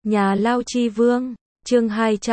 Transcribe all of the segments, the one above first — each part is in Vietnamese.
Nhà Lao Chi Vương, chương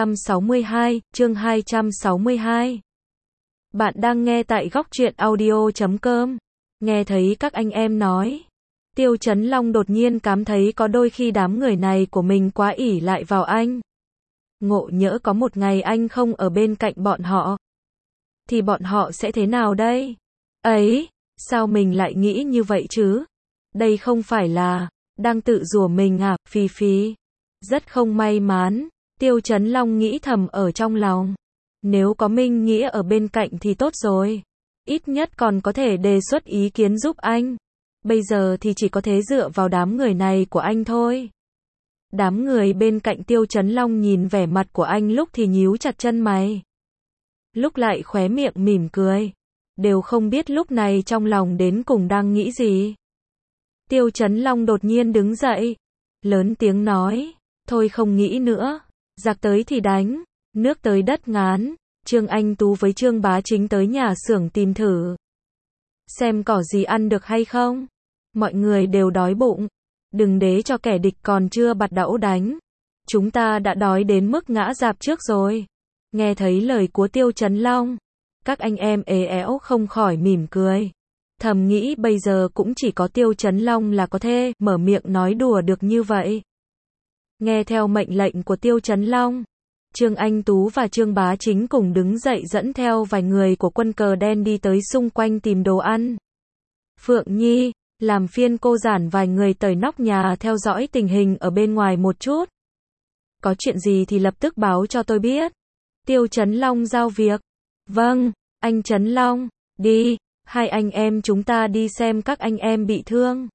262. Bạn đang nghe tại góc truyện audio.com. Nghe thấy các anh em nói. Tiêu Chấn Long đột nhiên cảm thấy có đôi khi đám người này của mình quá ỷ lại vào anh. Ngộ nhỡ có một ngày anh không ở bên cạnh bọn họ. Thì bọn họ sẽ thế nào đây? Ấy, sao mình lại nghĩ như vậy chứ? Đây không phải là đang tự rủa mình à, Phi. Rất không may mắn, Tiêu Chấn Long nghĩ thầm ở trong lòng. Nếu có Minh Nghĩa ở bên cạnh thì tốt rồi. Ít nhất còn có thể đề xuất ý kiến giúp anh. Bây giờ thì chỉ có thể dựa vào đám người này của anh thôi. Đám người bên cạnh Tiêu Chấn Long nhìn vẻ mặt của anh lúc thì nhíu chặt chân mày. Lúc lại khóe miệng mỉm cười. Đều không biết lúc này trong lòng đến cùng đang nghĩ gì. Tiêu Chấn Long đột nhiên đứng dậy. Lớn tiếng nói. Thôi không nghĩ nữa. Giặc tới thì đánh. Nước tới đất ngán. Trương Anh Tú với Trương Bá Chính tới nhà xưởng tìm thử. Xem có gì ăn được hay không. Mọi người đều đói bụng. Đừng để cho kẻ địch còn chưa bạt đẫu đánh. Chúng ta đã đói đến mức ngã rạp trước rồi. Nghe thấy lời của Tiêu Chấn Long. Các anh em ế éo không khỏi mỉm cười. Thầm nghĩ bây giờ cũng chỉ có Tiêu Chấn Long là có thể mở miệng nói đùa được như vậy. Nghe theo mệnh lệnh của Tiêu Chấn Long. Trương Anh Tú và Trương Bá Chính cùng đứng dậy dẫn theo vài người của quân cờ đen đi tới xung quanh tìm đồ ăn. Phượng Nhi, làm phiên cô giản vài người tới nóc nhà theo dõi tình hình ở bên ngoài một chút. Có chuyện gì thì lập tức báo cho tôi biết. Tiêu Chấn Long giao việc. Vâng, anh Chấn Long, đi, hai anh em chúng ta đi xem các anh em bị thương.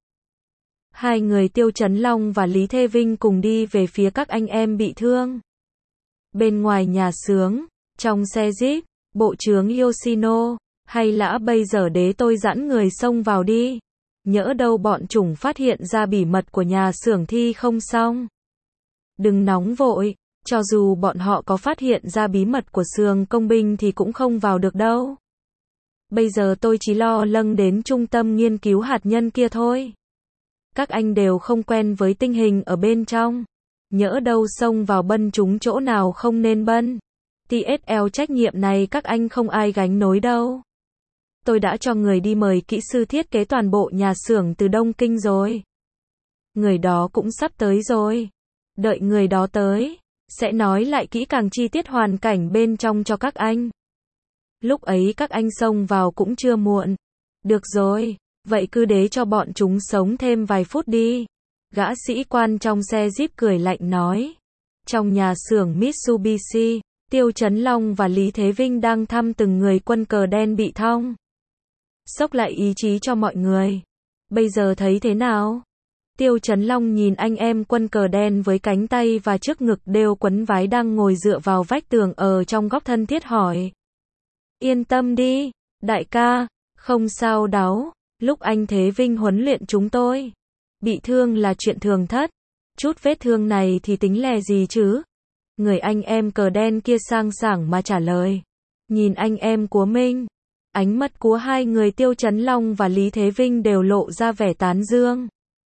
Hai người Tiêu Chấn Long và Lý Thế Vinh cùng đi về phía các anh em bị thương. Bên ngoài nhà xưởng, trong xe Jeep, bộ trưởng Yoshino, hay lã bây giờ để tôi dẫn người xông vào đi. Nhỡ đâu bọn chúng phát hiện ra bí mật của nhà xưởng thì không xong. Đừng nóng vội, cho dù bọn họ có phát hiện ra bí mật của xưởng công binh thì cũng không vào được đâu. Bây giờ tôi chỉ lo lâng đến trung tâm nghiên cứu hạt nhân kia thôi. Các anh đều không quen với tình hình ở bên trong. Nhỡ đâu xông vào bân chúng chỗ nào không nên bân. TSL trách nhiệm này các anh không ai gánh nổi đâu. Tôi đã cho người đi mời kỹ sư thiết kế toàn bộ nhà xưởng từ Đông Kinh rồi. Người đó cũng sắp tới rồi. Đợi người đó tới, sẽ nói lại kỹ càng chi tiết hoàn cảnh bên trong cho các anh. Lúc ấy các anh xông vào cũng chưa muộn. Được rồi, vậy cứ để cho bọn chúng sống thêm vài phút đi. Gã sĩ quan trong xe Jeep cười lạnh nói. Trong nhà xưởng Mitsubishi, Tiêu Chấn Long và Lý Thế Vinh đang thăm từng người quân cờ đen bị thương. Xốc lại ý chí cho mọi người. Bây giờ thấy thế nào? Tiêu Chấn Long nhìn anh em quân cờ đen với cánh tay và trước ngực đều quấn vái đang ngồi dựa vào vách tường ở trong góc thân thiết hỏi. Yên tâm đi, đại ca, không sao đâu, lúc anh Thế Vinh huấn luyện chúng tôi. Bị thương là chuyện thường thất. Chút vết thương này thì tính lè gì chứ? Người anh em cờ đen kia sang sảng mà trả lời. Nhìn anh em của mình. Ánh mắt của hai người Tiêu Chấn Long và Lý Thế Vinh đều lộ ra vẻ tán dương.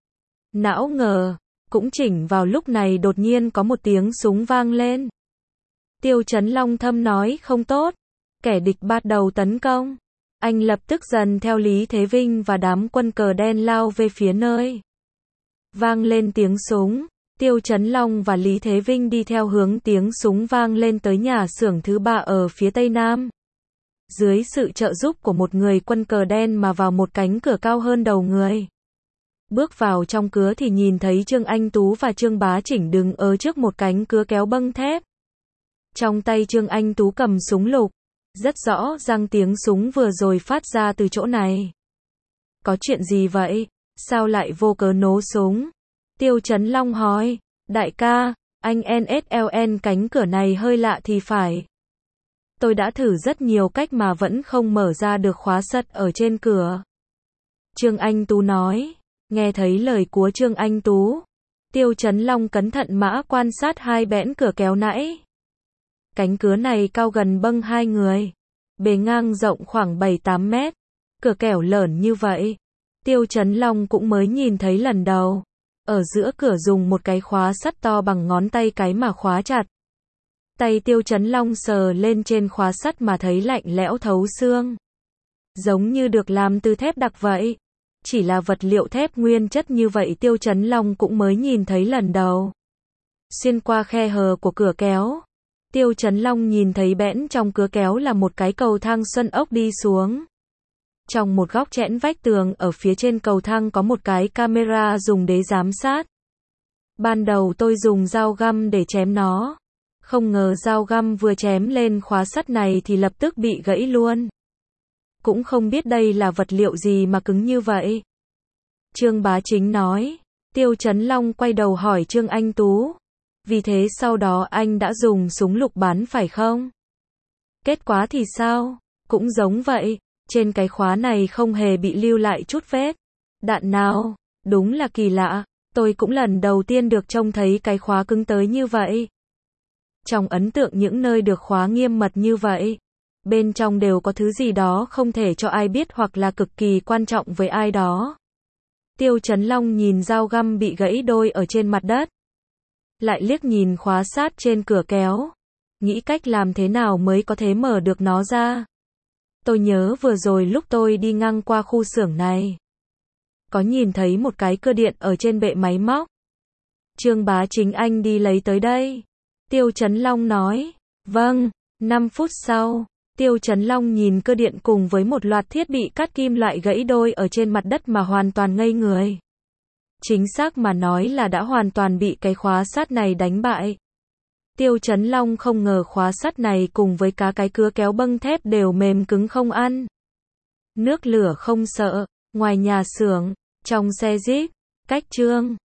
Não ngờ, cũng chỉnh vào lúc này đột nhiên có một tiếng súng vang lên. Tiêu Chấn Long thầm nói không tốt. Kẻ địch bắt đầu tấn công. Anh lập tức dần theo Lý Thế Vinh và đám quân cờ đen lao về phía nơi. Vang lên tiếng súng. Tiêu Chấn Long và Lý Thế Vinh đi theo hướng tiếng súng vang lên tới nhà xưởng thứ 3 ở phía tây nam. Dưới sự trợ giúp của một người quân cờ đen mà vào một cánh cửa cao hơn đầu người. Bước vào trong cửa thì nhìn thấy Trương Anh Tú và Trương Bá Chỉnh đứng ở trước một cánh cửa kéo băng thép. Trong tay Trương Anh Tú cầm súng lục. Rất rõ ràng tiếng súng vừa rồi phát ra từ chỗ này. Có chuyện gì vậy? Sao lại vô cớ nổ súng? Tiêu Chấn Long hỏi. Đại ca, anh NSLN cánh cửa này hơi lạ thì phải. Tôi đã thử rất nhiều cách mà vẫn không mở ra được khóa sắt ở trên cửa. Trương Anh Tú nói. Nghe thấy lời của Trương Anh Tú. Tiêu Chấn Long cẩn thận mã quan sát hai bẽn cửa kéo nãy. Cánh cửa này cao gần bâng hai người. Bề ngang rộng khoảng 7-8 mét. Cửa kẻo lởn như vậy. Tiêu Chấn Long cũng mới nhìn thấy lần đầu. Ở giữa cửa dùng một cái khóa sắt to bằng ngón tay cái mà khóa chặt. Tay Tiêu Chấn Long sờ lên trên khóa sắt mà thấy lạnh lẽo thấu xương. Giống như được làm từ thép đặc vậy. Chỉ là vật liệu thép nguyên chất như vậy Tiêu Chấn Long cũng mới nhìn thấy lần đầu. Xuyên qua khe hở của cửa kéo, Tiêu Chấn Long nhìn thấy bẽn trong cửa kéo là một cái cầu thang xoắn ốc đi xuống. Trong một góc chẽn vách tường ở phía trên cầu thang có một cái camera dùng để giám sát. Ban đầu tôi dùng dao găm để chém nó. Không ngờ dao găm vừa chém lên khóa sắt này thì lập tức bị gãy luôn. Cũng không biết đây là vật liệu gì mà cứng như vậy. Trương Bá Chính nói. Tiêu Chấn Long quay đầu hỏi Trương Anh Tú. Vì thế sau đó anh đã dùng súng lục bắn phải không? Kết quả thì sao? Cũng giống vậy. Trên cái khóa này không hề bị lưu lại chút vết đạn nào. Đúng là kỳ lạ. Tôi cũng lần đầu tiên được trông thấy cái khóa cứng tới như vậy. Trong ấn tượng những nơi được khóa nghiêm mật như vậy, bên trong đều có thứ gì đó không thể cho ai biết hoặc là cực kỳ quan trọng với ai đó. Tiêu Chấn Long nhìn dao găm bị gãy đôi ở trên mặt đất. Lại liếc nhìn khóa sát trên cửa kéo. Nghĩ cách làm thế nào mới có thể mở được nó ra. Tôi nhớ vừa rồi lúc tôi đi ngang qua khu xưởng này. Có nhìn thấy một cái cưa điện ở trên bệ máy móc. Trương Bá Chính anh đi lấy tới đây. Tiêu Chấn Long nói. Vâng, 5 phút sau. Tiêu Chấn Long nhìn cơ điện cùng với một loạt thiết bị cắt kim loại gãy đôi ở trên mặt đất mà hoàn toàn ngây người. Chính xác mà nói là đã hoàn toàn bị cái khóa sắt này đánh bại. Tiêu Chấn Long không ngờ khóa sắt này cùng với cả cái cưa kéo băng thép đều mềm cứng không ăn. Nước lửa không sợ, ngoài nhà xưởng, trong xe Jeep, cách Trương